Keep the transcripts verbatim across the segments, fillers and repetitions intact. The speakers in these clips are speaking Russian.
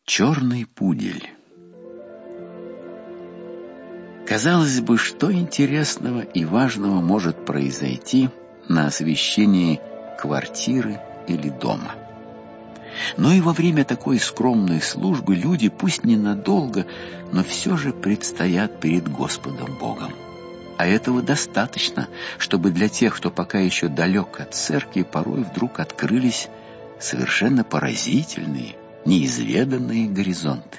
Черный пудель. Казалось бы, что интересного и важного может произойти на освещении квартиры или дома? Но и во время такой скромной службы люди, пусть ненадолго, но все же предстоят перед Господом Богом. А этого достаточно, чтобы для тех, кто пока еще далек от церкви, порой вдруг открылись совершенно поразительные, неизведанные горизонты.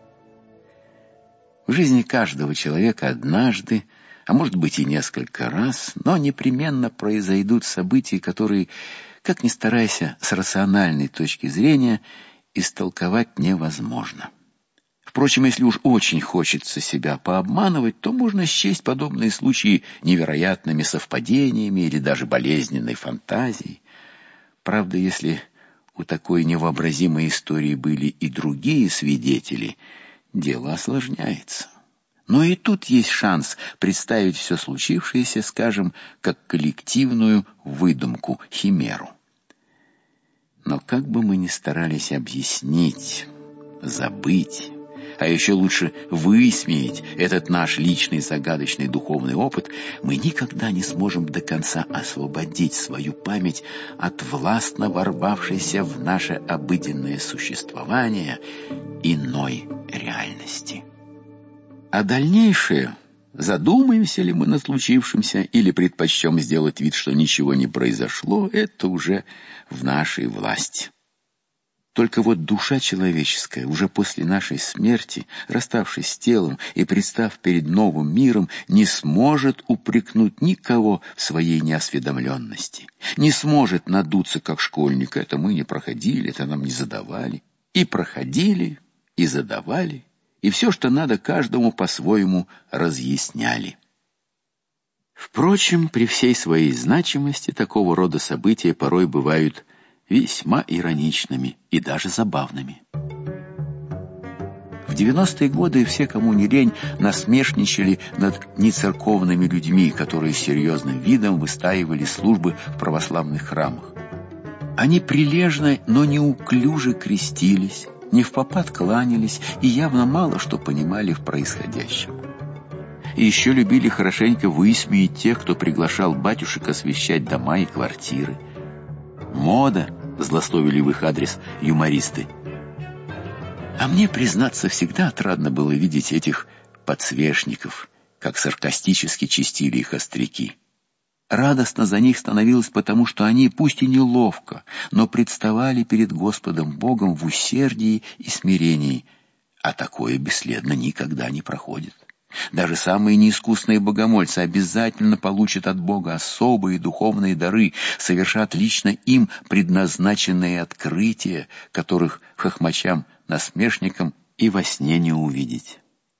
В жизни каждого человека однажды, а может быть и несколько раз, но непременно произойдут события, которые, как ни старайся, с рациональной точки зрения истолковать невозможно. Впрочем, если уж очень хочется себя пообманывать, то можно счесть подобные случаи невероятными совпадениями или даже болезненной фантазией. Правда, если у такой невообразимой истории были и другие свидетели, дело осложняется. Но и тут есть шанс представить все случившееся, скажем, как коллективную выдумку, химеру. Но как бы мы ни старались объяснить, забыть, а еще лучше высмеять этот наш личный загадочный духовный опыт, мы никогда не сможем до конца освободить свою память от властно ворвавшейся в наше обыденное существование иной реальности. А дальнейшее, задумаемся ли мы над случившимся или предпочтем сделать вид, что ничего не произошло, это уже в нашей власти. Только вот душа человеческая, уже после нашей смерти, расставшись с телом и представ перед новым миром, не сможет упрекнуть никого в своей неосведомленности, не сможет надуться, как школьник. Это мы не проходили, это нам не задавали. И проходили, и задавали, и все, что надо, каждому по-своему разъясняли. Впрочем, при всей своей значимости такого рода события порой бывают весьма ироничными и даже забавными. В девяностые годы все, кому не лень, насмешничали над нецерковными людьми, которые с серьезным видом выстаивали службы в православных храмах. Они прилежно, но неуклюже крестились, невпопад кланялись и явно мало что понимали в происходящем. И еще любили хорошенько высмеять тех, кто приглашал батюшек освещать дома и квартиры. «Мода», — злословили в их адрес юмористы. А мне, признаться, всегда отрадно было видеть этих подсвечников, как саркастически чистили их остряки. Радостно за них становилось, потому что они, пусть и неловко, но представали перед Господом Богом в усердии и смирении, а такое бесследно никогда не проходит. Даже самые неискусные богомольцы обязательно получат от Бога особые духовные дары, совершат лично им предназначенные открытия, которых хохмачам-насмешникам и во сне не увидеть.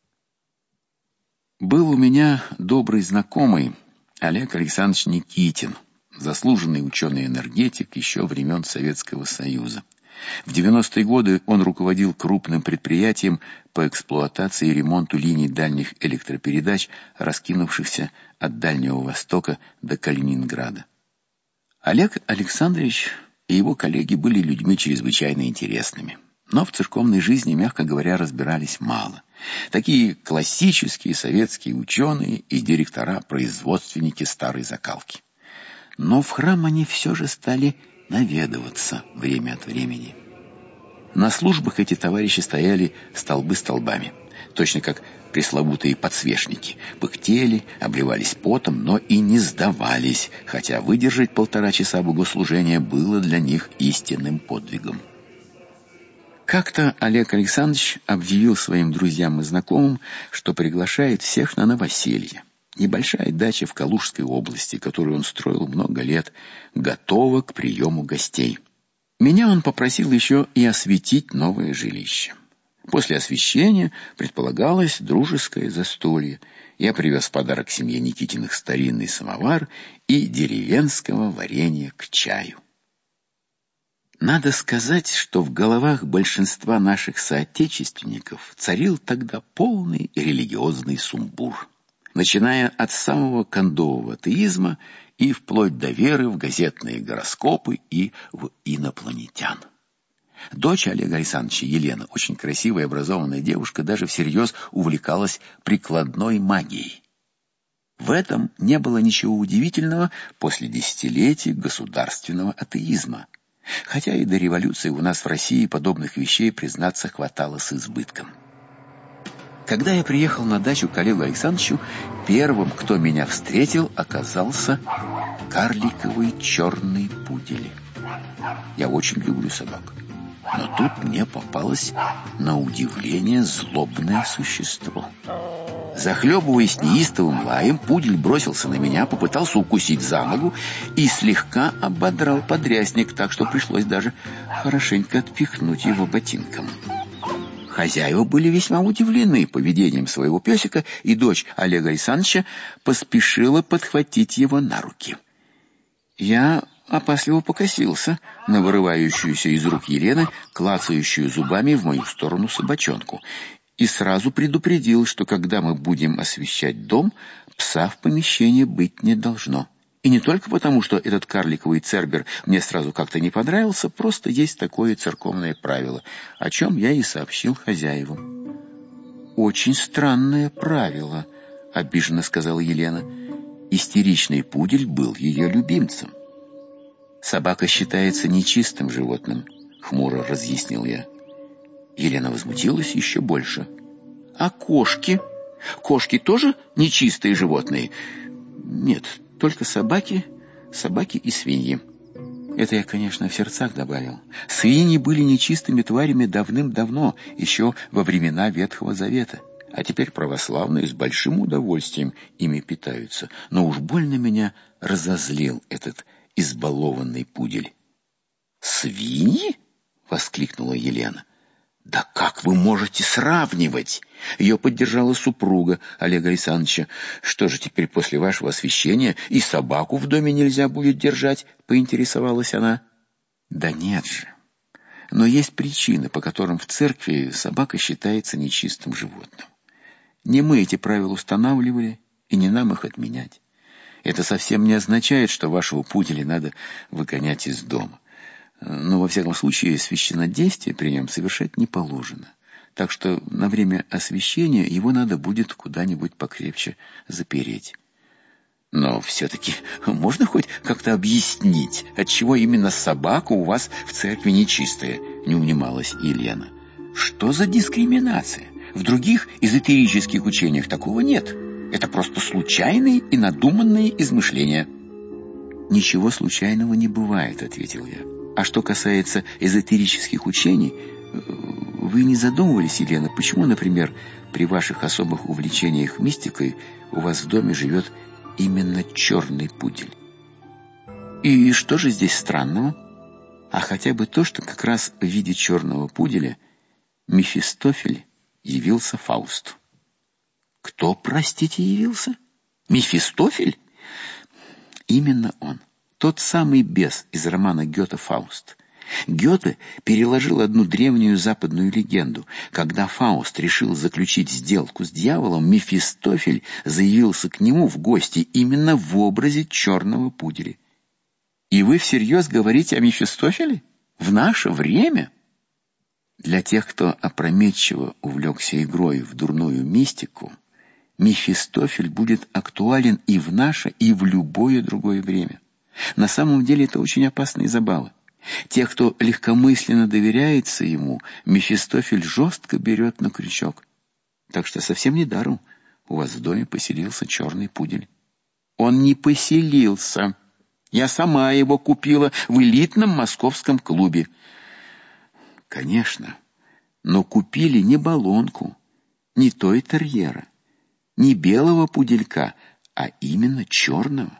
Был у меня добрый знакомый Олег Александрович Никитин, заслуженный ученый-энергетик еще времен Советского Союза. В девяностые годы он руководил крупным предприятием по эксплуатации и ремонту линий дальних электропередач, раскинувшихся от Дальнего Востока до Калининграда. Олег Александрович и его коллеги были людьми чрезвычайно интересными, но в церковной жизни, мягко говоря, разбирались мало. Такие классические советские ученые и директора-производственники старой закалки. Но в храм они все же стали наведываться время от времени. На службах эти товарищи стояли столбы столбами, точно как пресловутые подсвечники, пыхтели, обливались потом, но и не сдавались, хотя выдержать полтора часа богослужения было для них истинным подвигом. Как-то Олег Александрович объявил своим друзьям и знакомым, что приглашает всех на новоселье. Небольшая дача в Калужской области, которую он строил много лет, готова к приему гостей. Меня он попросил еще и осветить новое жилище. После освещения предполагалось дружеское застолье. Я привез в подарок семье Никитиных старинный самовар и деревенского варенья к чаю. Надо сказать, что в головах большинства наших соотечественников царил тогда полный религиозный сумбур, начиная от самого кондового атеизма и вплоть до веры в газетные гороскопы и в инопланетян. Дочь Олега Александровича, Елена, очень красивая и образованная девушка, даже всерьез увлекалась прикладной магией. В этом не было ничего удивительного после десятилетий государственного атеизма. Хотя и до революции у нас в России подобных вещей, признаться, хватало с избытком. Когда я приехал на дачу к Олегу Александровичу, первым, кто меня встретил, оказался карликовый черный пудель. Я очень люблю собак. Но тут мне попалось, на удивление, злобное существо. Захлебываясь неистовым лаем, пудель бросился на меня, попытался укусить за ногу и слегка ободрал подрясник, так что пришлось даже хорошенько отпихнуть его ботинком. Хозяева были весьма удивлены поведением своего песика, и дочь Олега Александровича поспешила подхватить его на руки. Я опасливо покосился на вырывающуюся из рук Елены, клацающую зубами в мою сторону собачонку, и сразу предупредил, что когда мы будем освещать дом, пса в помещении быть не должно. И не только потому, что этот карликовый цербер мне сразу как-то не понравился, просто есть такое церковное правило, о чем я и сообщил хозяевам. «Очень странное правило», — обиженно сказала Елена. Истеричный пудель был ее любимцем. «Собака считается нечистым животным», — хмуро разъяснил я. Елена возмутилась еще больше. «А кошки? Кошки тоже нечистые животные?» «Нет, только собаки, собаки и свиньи». Это я, конечно, в сердцах добавил. Свиньи были нечистыми тварями давным-давно, еще во времена Ветхого Завета. А теперь православные с большим удовольствием ими питаются. Но уж больно меня разозлил этот избалованный пудель. «Свиньи?» — воскликнула Елена. «Да как вы можете сравнивать?» Ее поддержала супруга Олега Александровича. «Что же теперь после вашего освящения и собаку в доме нельзя будет держать?» — поинтересовалась она. «Да нет же. Но есть причины, по которым в церкви собака считается нечистым животным. Не мы эти правила устанавливали, и не нам их отменять. Это совсем не означает, что вашего пуделя надо выгонять из дома. Но, во всяком случае, священнодействие при нем совершать не положено. Так что на время освящения его надо будет куда-нибудь покрепче запереть». «Но все-таки можно хоть как-то объяснить, отчего именно собака у вас в церкви нечистая?» — не унималась Елена. «Что за дискриминация? В других эзотерических учениях такого нет. Это просто случайные и надуманные измышления». «Ничего случайного не бывает», — ответил я. «А что касается эзотерических учений, вы не задумывались, Елена, почему, например, при ваших особых увлечениях мистикой у вас в доме живет именно черный пудель? И что же здесь странного? А хотя бы то, что как раз в виде черного пуделя Мефистофель явился Фаусту». «Кто, простите, явился? Мефистофель?» «Именно он. Тот самый бес из романа Гёте «Фауст». Гёте переложил одну древнюю западную легенду. Когда Фауст решил заключить сделку с дьяволом, Мефистофель заявился к нему в гости именно в образе черного пуделя. И вы всерьез говорите о Мефистофеле? В наше время? Для тех, кто опрометчиво увлекся игрой в дурную мистику, Мефистофель будет актуален и в наше, и в любое другое время. На самом деле это очень опасные забавы. Тех, кто легкомысленно доверяется ему, Мефистофель жестко берет на крючок. Так что совсем недаром у вас в доме поселился черный пудель. Он не поселился. Я сама его купила в элитном московском клубе. Конечно, но купили не баллонку, не той терьера, не белого пуделька, а именно черного.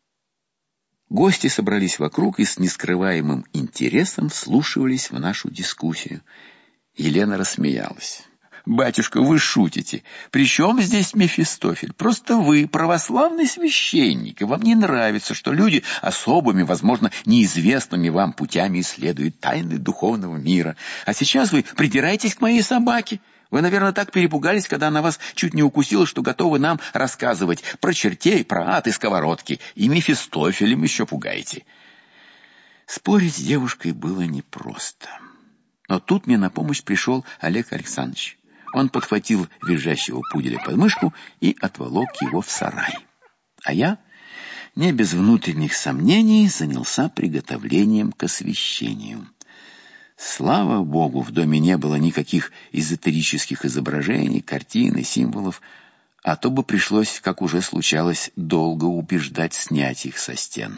Гости собрались вокруг и с нескрываемым интересом вслушивались в нашу дискуссию. Елена рассмеялась. «Батюшка, вы шутите. При чем здесь Мефистофель? Просто вы православный священник, и вам не нравится, что люди особыми, возможно, неизвестными вам путями исследуют тайны духовного мира. А сейчас вы придираетесь к моей собаке. Вы, наверное, так перепугались, когда она вас чуть не укусила, что готовы нам рассказывать про чертей, про ад и сковородки. И Мефистофелем еще пугаете». Спорить с девушкой было непросто. Но тут мне на помощь пришел Олег Александрович. Он подхватил визжащего пуделя под мышку и отволок его в сарай. А я, не без внутренних сомнений, занялся приготовлением к освящению. Слава Богу, в доме не было никаких эзотерических изображений, картин и символов, а то бы пришлось, как уже случалось, долго убеждать снять их со стен.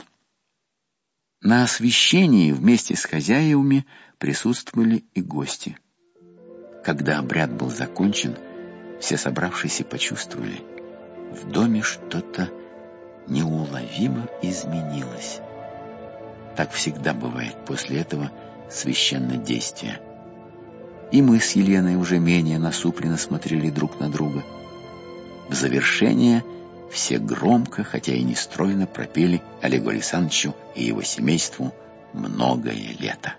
На освящении вместе с хозяевами присутствовали и гости. Когда обряд был закончен, все собравшиеся почувствовали, в доме что-то неуловимо изменилось. Так всегда бывает после этого священнодействия. И мы с Еленой уже менее насупленно смотрели друг на друга. В завершение все громко, хотя и нестройно, пропели Олегу Александровичу и его семейству «Многое лето».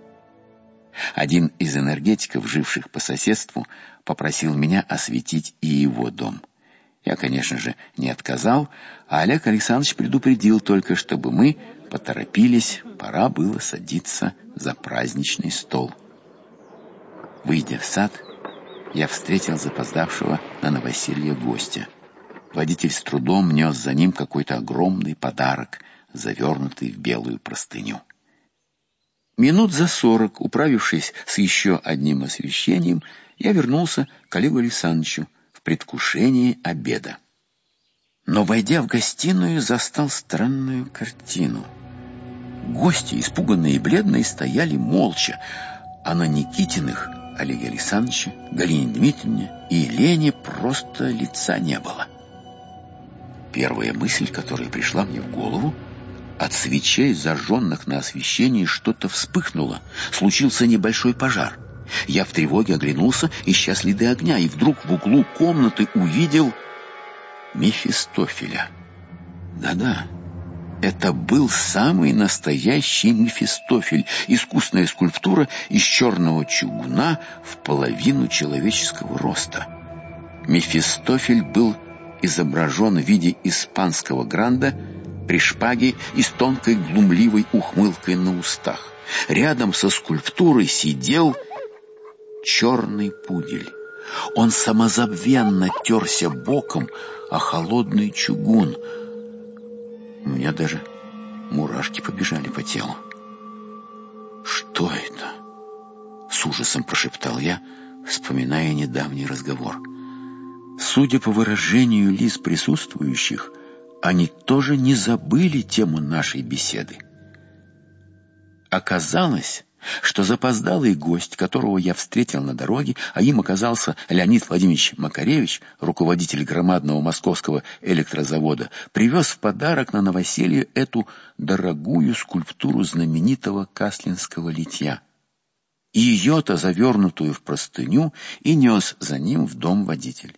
Один из энергетиков, живших по соседству, попросил меня осветить и его дом. Я, конечно же, не отказал, а Олег Александрович предупредил только, чтобы мы поторопились, пора было садиться за праздничный стол. Выйдя в сад, я встретил запоздавшего на новоселье гостя. Водитель с трудом нес за ним какой-то огромный подарок, завернутый в белую простыню. Минут за сорок, управившись с еще одним освещением, я вернулся к Олегу Александровичу в предвкушении обеда. Но, войдя в гостиную, застал странную картину. Гости, испуганные и бледные, стояли молча, а на Никитиных, Олеге Александровиче, Галине Дмитриевне и Елене просто лица не было. Первая мысль, которая пришла мне в голову: от свечей, зажженных на освещении, что-то вспыхнуло. Случился небольшой пожар. Я в тревоге оглянулся, ища следы огня, и вдруг в углу комнаты увидел Мефистофеля. Да-да, это был самый настоящий Мефистофель, искусная скульптура из черного чугуна в половину человеческого роста. Мефистофель был изображен в виде испанского гранда при шпаге и с тонкой глумливой ухмылкой на устах. Рядом со скульптурой сидел черный пудель. Он самозабвенно терся боком о холодный чугун. У меня даже мурашки побежали по телу. «Что это?» — с ужасом прошептал я, вспоминая недавний разговор. Судя по выражению лиц присутствующих, они тоже не забыли тему нашей беседы. Оказалось, что запоздалый гость, которого я встретил на дороге, а им оказался Леонид Владимирович Макаревич, руководитель громадного московского электрозавода, привез в подарок на новоселье эту дорогую скульптуру знаменитого каслинского литья. И ее-то, завернутую в простыню, и нес за ним в дом водитель.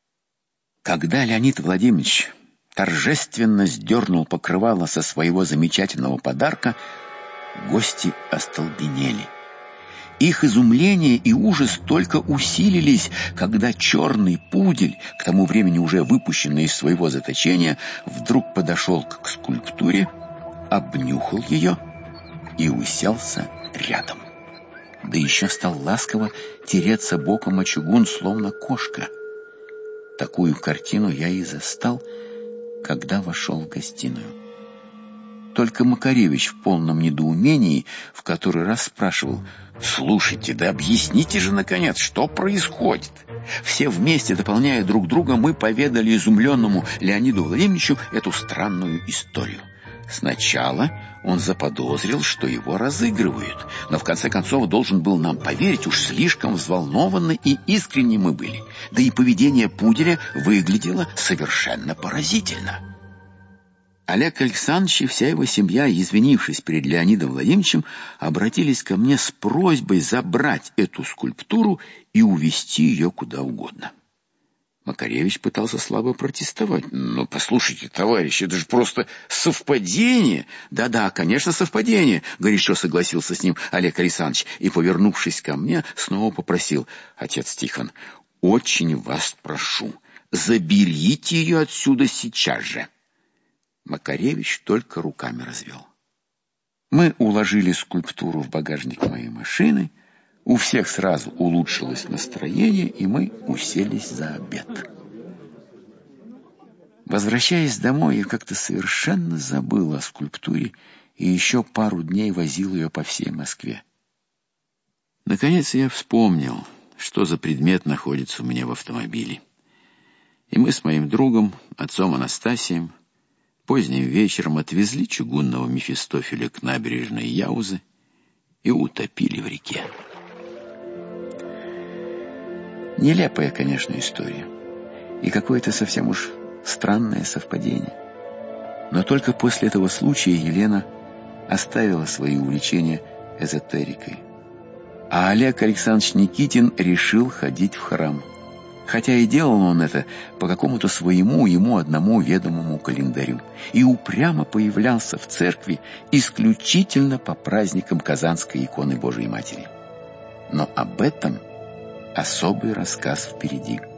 Когда Леонид Владимирович торжественно сдернул покрывало со своего замечательного подарка, гости остолбенели. Их изумление и ужас только усилились, когда черный пудель, к тому времени уже выпущенный из своего заточения, вдруг подошел к скульптуре, обнюхал ее и уселся рядом. Да еще стал ласково тереться боком о чугун, словно кошка. Такую картину я и застал, когда вошел в гостиную. Только Макаревич в полном недоумении в который раз спрашивал: «Слушайте, да объясните же, наконец, что происходит?» Все вместе, дополняя друг друга, мы поведали изумленному Леониду Владимировичу эту странную историю. Сначала он заподозрил, что его разыгрывают, но в конце концов должен был нам поверить, уж слишком взволнованны и искренни мы были. Да и поведение пуделя выглядело совершенно поразительно. Олег Александрович и вся его семья, извинившись перед Леонидом Владимировичем, обратились ко мне с просьбой забрать эту скульптуру и увезти ее куда угодно. Макаревич пытался слабо протестовать. «Ну, послушайте, товарищ, это же просто совпадение!» «Да-да, конечно, совпадение!» — горячо согласился с ним Олег Александрович и, повернувшись ко мне, снова попросил: «Отец Тихон, очень вас прошу, заберите ее отсюда сейчас же!» Макаревич только руками развел. Мы уложили скульптуру в багажник моей машины, У всех сразу улучшилось настроение, и мы уселись за обед. Возвращаясь домой, я как-то совершенно забыл о скульптуре и еще пару дней возил ее по всей Москве. Наконец я вспомнил, что за предмет находится у меня в автомобиле. И мы с моим другом, отцом Анастасием, поздним вечером отвезли чугунного Мефистофеля к набережной Яузы и утопили в реке. Нелепая, конечно, история. И какое-то совсем уж странное совпадение. Но только после этого случая Елена оставила свои увлечения эзотерикой. А Олег Александрович Никитин решил ходить в храм. Хотя и делал он это по какому-то своему, ему одному ведомому календарю. И упрямо появлялся в церкви исключительно по праздникам Казанской иконы Божией Матери. Но об этом особый рассказ впереди.